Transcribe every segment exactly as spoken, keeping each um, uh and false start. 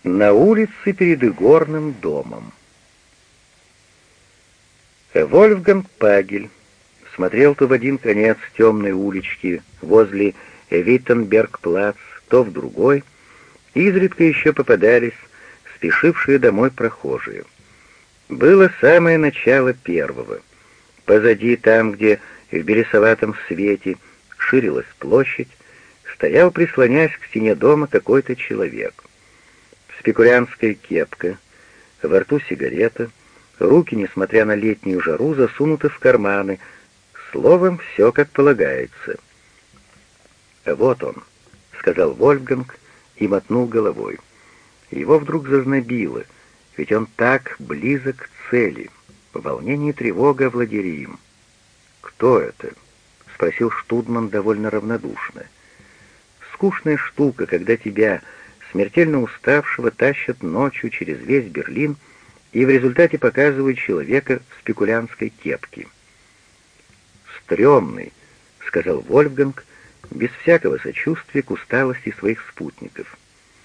На улице перед игорным домом. Вольфганг Пагель смотрел то в один конец темной улички возле Виттенберг-плац, то в другой. Изредка еще попадались спешившие домой прохожие. Было самое начало первого. Позади, там, где в белесоватом свете ширилась площадь, стоял, прислоняясь к стене дома, какой-то человек. Спекулянтская кепка, во рту сигарета, руки, несмотря на летнюю жару, засунуты в карманы. Словом, все как полагается. «Вот он», — сказал Вольфганг и мотнул головой. Его вдруг зазнобило, ведь он так близок к цели. Волнение и тревога овладели им. «Кто это?» — спросил Штудман довольно равнодушно. «Скучная штука, когда тебя, смертельно уставшего, тащат ночью через весь Берлин и в результате показывают человека в спекулянтской кепке». «Стремный», — сказал Вольфганг, без всякого сочувствия к усталости своих спутников.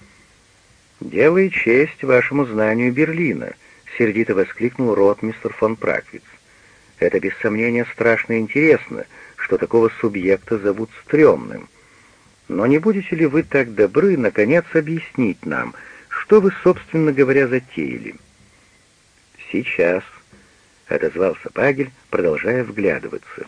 «Делай честь вашему знанию Берлина», — сердито воскликнул ротмистр фон Праквиц. «Это без сомнения страшно интересно, что такого субъекта зовут Стремным. Но не будете ли вы так добры, наконец, объяснить нам, что вы, собственно говоря, затеяли?» «Сейчас», — отозвался Пагель, продолжая вглядываться.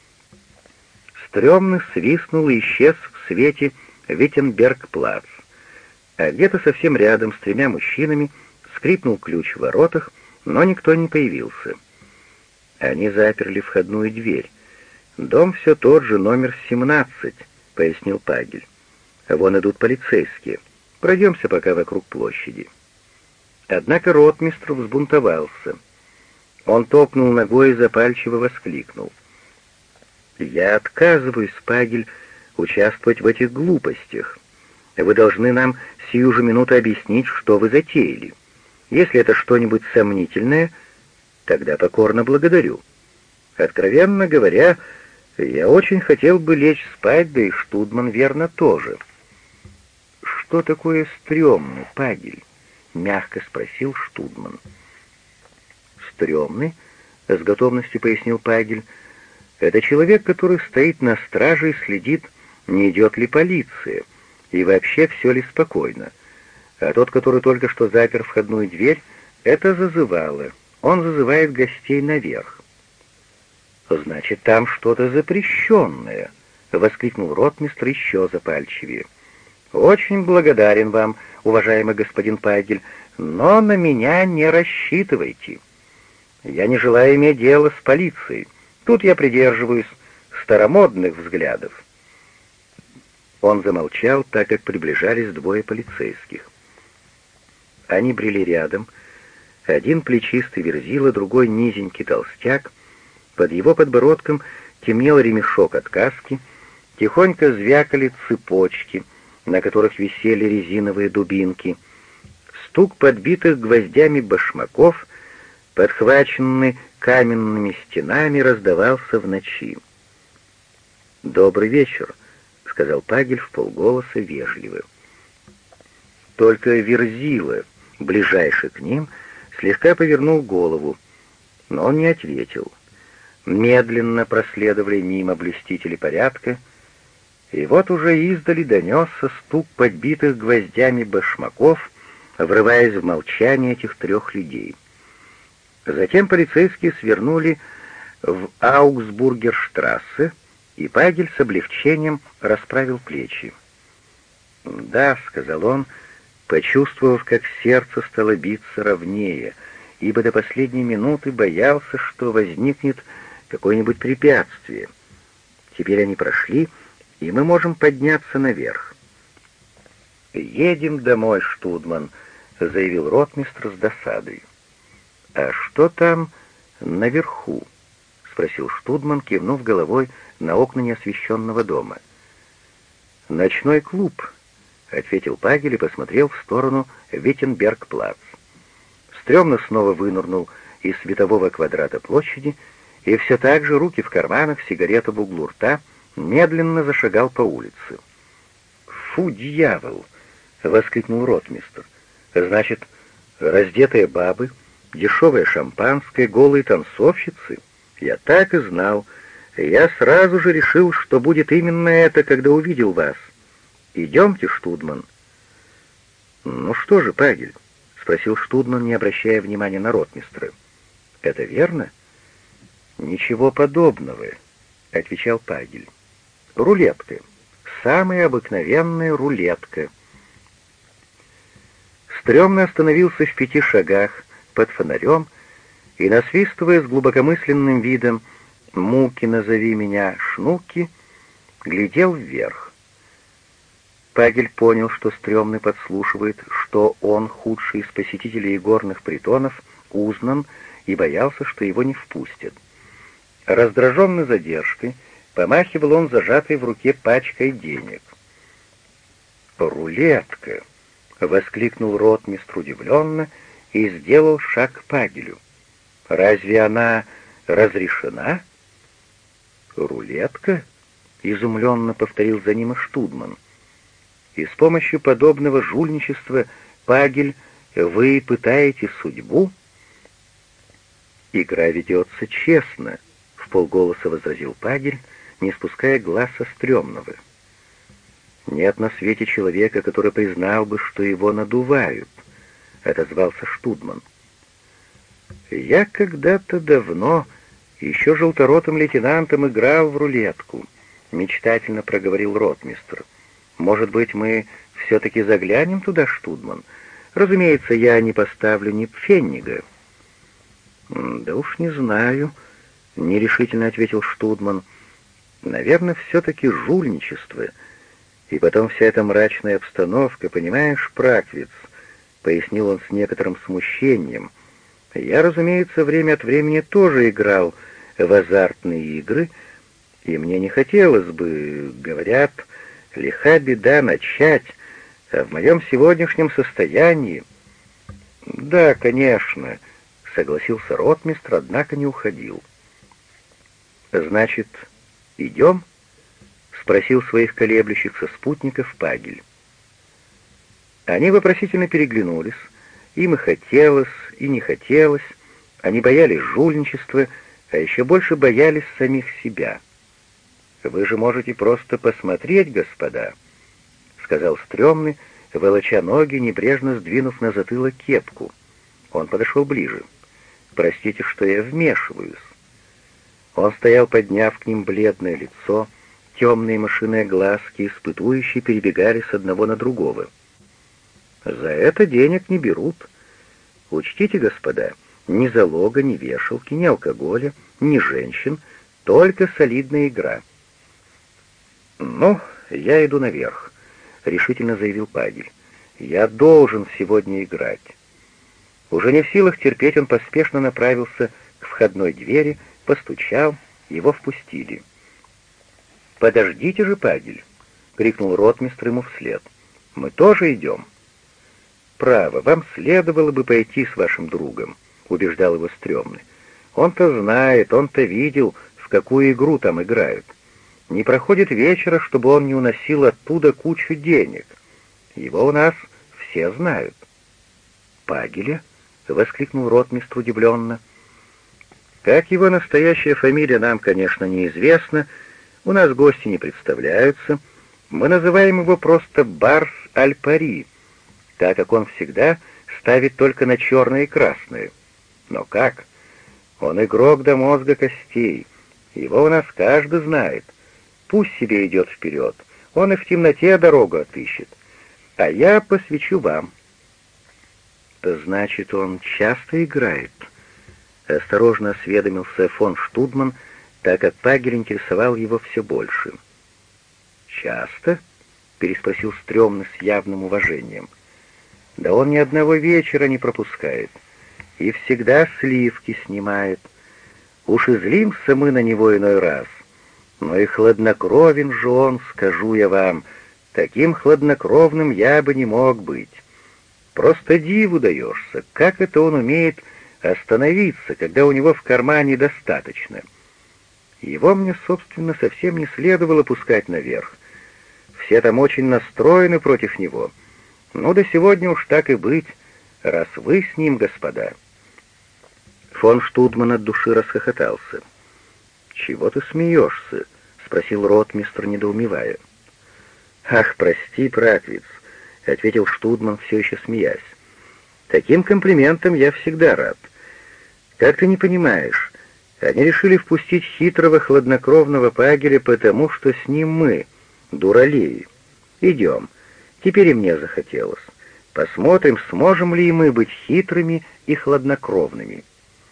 Стремный свистнул и исчез в свете Виттенберг-плац, а где-то совсем рядом с тремя мужчинами скрипнул ключ в воротах, но никто не появился. Они заперли входную дверь. «Дом все тот же, номер семнадцать», — пояснил Пагель. «Вон идут полицейские. Пройдемся пока вокруг площади». Однако ротмистр взбунтовался. Он топнул ногой и запальчиво воскликнул: «Я отказываюсь, Пагель, участвовать в этих глупостях. Вы должны нам сию же минуту объяснить, что вы затеяли. Если это что-нибудь сомнительное, тогда покорно благодарю. Откровенно говоря, я очень хотел бы лечь спать, да и Штудман, верно, тоже». «Что такое стрёмный, Пагель?» — мягко спросил Штудман. «Стрёмный», — с готовностью пояснил Пагель, — «это человек, который стоит на страже и следит, не идет ли полиция, и вообще все ли спокойно. А тот, который только что запер входную дверь, это зазывало. Он зазывает гостей наверх». «Значит, там что-то запрещенное», — воскликнул ротмистр еще запальчивее. «Очень благодарен вам, уважаемый господин Пагель, но на меня не рассчитывайте. Я не желаю иметь дело с полицией. Тут я придерживаюсь старомодных взглядов». Он замолчал, так как приближались двое полицейских. Они брели рядом. Один плечистый верзила, другой низенький толстяк. Под его подбородком темнел ремешок от каски, тихонько звякали цепочки, на которых висели резиновые дубинки. Стук подбитых гвоздями башмаков, подхваченный каменными стенами, раздавался в ночи. «Добрый вечер», — сказал Пагель вполголоса вежливо. Только верзила, ближайший к ним, слегка повернул голову, но он не ответил. Медленно проследовали мимо блюстители порядка, и вот уже издали донесся стук подбитых гвоздями башмаков, врываясь в молчание этих трех людей. Затем полицейские свернули в Аугсбургерштрассе, и Пагель с облегчением расправил плечи. «Да», — сказал он, почувствовав, как сердце стало биться ровнее, ибо до последней минуты боялся, что возникнет какое-нибудь препятствие. «Теперь они прошли, и мы можем подняться наверх». «Едем домой, Штудман», — заявил ротмистр с досадой. «А что там наверху?» — спросил Штудман, кивнув головой на окна неосвещенного дома. «Ночной клуб», — ответил Пагель и посмотрел в сторону Виттенберг-плац. Стрёмно снова вынырнул из светового квадрата площади и все так же, руки в карманах, сигарета в углу рта, медленно зашагал по улице. «Фу, дьявол!» — воскликнул ротмистр. Значит, раздетые бабы, дешевое шампанское, голые танцовщицы. Я так и знал. Я сразу же решил, что будет именно это, когда увидел вас. Идемте, Штудман». «Ну что же, Пагель?» — спросил Штудман, не обращая внимания на ротмистра. «Это верно?» «Ничего подобного», — отвечал Пагель. «Рулетка. Самая обыкновенная рулетка». Стрёмный остановился в пяти шагах под фонарем и, насвистывая с глубокомысленным видом «Муки, назови меня, шнуки», глядел вверх. Пагель понял, что Стрёмный подслушивает, что он, худший из посетителей игорных притонов, узнан и боялся, что его не впустят. Раздраженный задержкой, помахивал он зажатой в руке пачкой денег. «Рулетка!» — воскликнул ротмистр удивленно и сделал шаг к Пагелю. «Разве она разрешена?» «Рулетка?» — изумленно повторил за ним и Штудман. «И с помощью подобного жульничества, Пагель, вы пытаете судьбу?» «Игра ведется честно», — вполголоса возразил Пагель, не спуская глаз со Стрёмного. «Нет на свете человека, который признал бы, что его надувают», — отозвался Штудман. «Я когда-то давно, еще желторотым лейтенантом, играл в рулетку», — мечтательно проговорил ротмистр. «Может быть, мы все-таки заглянем туда, Штудман? Разумеется, я не поставлю ни пфеннига». «Да уж не знаю», — нерешительно ответил Штудман. «Наверное, все-таки жульничество. И потом вся эта мрачная обстановка, понимаешь, Праквиц», — пояснил он с некоторым смущением. «Я, разумеется, время от времени тоже играл в азартные игры, и мне не хотелось бы, говорят, лиха беда начать, а в моем сегодняшнем состоянии...» «Да, конечно», — согласился ротмистр, однако не уходил. «Значит, идем?» — спросил своих колеблющихся спутников Пагель. Они вопросительно переглянулись. Им и хотелось, и не хотелось. Они боялись жульничества, а еще больше боялись самих себя. «Вы же можете просто посмотреть, господа», — сказал Стрёмный, волоча ноги, небрежно сдвинув на затылок кепку. Он подошел ближе. «Простите, что я вмешиваюсь». Он стоял, подняв к ним бледное лицо, темные мышиные глазки, испытующие, перебегали с одного на другого. «За это денег не берут. Учтите, господа, ни залога, ни вешалки, ни алкоголя, ни женщин, только солидная игра». «Ну, я иду наверх», — решительно заявил Пагель. «Я должен сегодня играть». Уже не в силах терпеть, он поспешно направился к входной двери, постучал, его впустили. «Подождите же, Пагель!» — крикнул ротмистр ему вслед. «Мы тоже идем». «Право, вам следовало бы пойти с вашим другом», — убеждал его Стрёмный. «Он-то знает, он-то видел, в какую игру там играют. Не проходит вечера, чтобы он не уносил оттуда кучу денег. Его у нас все знают». «Пагеля?» — воскликнул ротмистр удивленно. «Как его настоящая фамилия, нам, конечно, неизвестна. У нас гости не представляются. Мы называем его просто Барс Аль-Пари, так как он всегда ставит только на черное и красное. Но как? Он игрок до мозга костей. Его у нас каждый знает. Пусть себе идет вперед. Он и в темноте дорогу отыщет. А я посвящу вам». «Значит, он часто играет?» — осторожно осведомился фон Штудман, так как Пагель интересовал его все больше. «Часто?» — переспросил Стрёмный с явным уважением. «Да он ни одного вечера не пропускает. И всегда сливки снимает. Уж и злимся мы на него иной раз. Но и хладнокровен же он, скажу я вам. Таким хладнокровным я бы не мог быть. Просто диву даешься, как это он умеет остановиться, когда у него в кармане достаточно. Его мне, собственно, совсем не следовало пускать наверх. Все там очень настроены против него. Ну да сегодня уж так и быть, раз вы с ним, господа». Фон Штудман от души расхохотался. «Чего ты смеешься?» — спросил ротмистр, недоумевая. «Ах, прости, Праквиц», — ответил Штудман, все еще смеясь. «Таким комплиментом я всегда рад. Как ты не понимаешь, они решили впустить хитрого, хладнокровного Пагеля, потому что с ним мы, дуралеи. Идем. Теперь и мне захотелось. Посмотрим, сможем ли мы быть хитрыми и хладнокровными».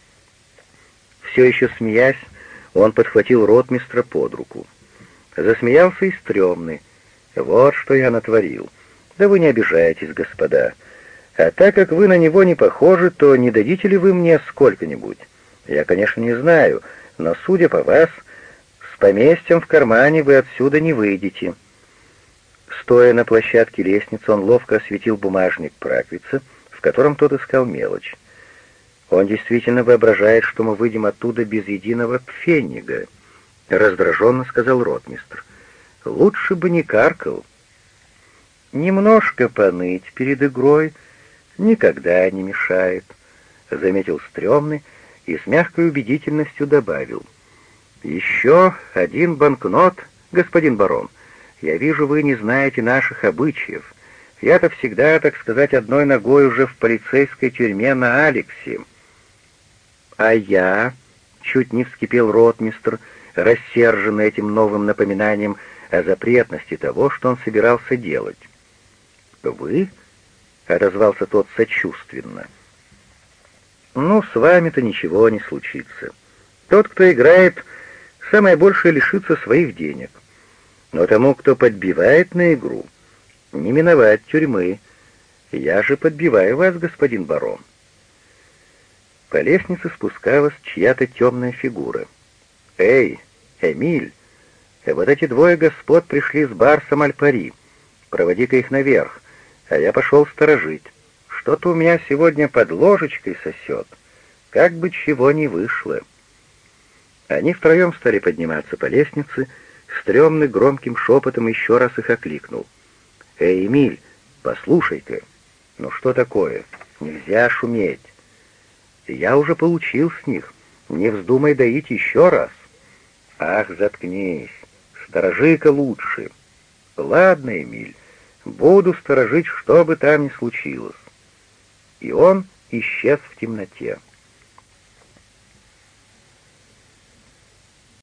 Все еще смеясь, он подхватил ротмистра под руку. Засмеялся и стрёмный. «Вот что я натворил. Да вы не обижайтесь, господа. А так как вы на него не похожи, то не дадите ли вы мне сколько-нибудь? Я, конечно, не знаю, но, судя по вас, с поместьем в кармане вы отсюда не выйдете». Стоя на площадке лестницы, он ловко осветил бумажник Праквица, в котором тот искал мелочь. «Он действительно воображает, что мы выйдем оттуда без единого пфеннига», — раздраженно сказал ротмистр. «Лучше бы не каркал». «Немножко поныть перед игрой никогда не мешает», — заметил стрёмный и с мягкой убедительностью добавил. «Еще один банкнот, господин барон. Я вижу, вы не знаете наших обычаев. Я-то всегда, так сказать, одной ногой уже в полицейской тюрьме на Алексе». «А я...» — чуть не вскипел ротмистр, рассерженный этим новым напоминанием о запретности того, что он собирался делать. «Вы?» — отозвался тот сочувственно. «Ну, с вами-то ничего не случится. Тот, кто играет, самое большее лишится своих денег. Но тому, кто подбивает на игру, не миновать тюрьмы. Я же подбиваю вас, господин барон». По лестнице спускалась чья-то темная фигура. «Эй, Эмиль, вот эти двое господ пришли с барсом Альпари. Проводи-ка их наверх, а я пошел сторожить. Что-то у меня сегодня под ложечкой сосет. Как бы чего ни вышло». Они втроем стали подниматься по лестнице. Стрёмный громким шепотом еще раз их окликнул. «Эй, Эмиль, послушай-ка». «Ну что такое? Нельзя шуметь». «Я уже получил с них. Не вздумай доить еще раз». «Ах, заткнись. Сторожи-ка лучше». «Ладно, Эмиль, буду сторожить, что бы там ни случилось». И он исчез в темноте.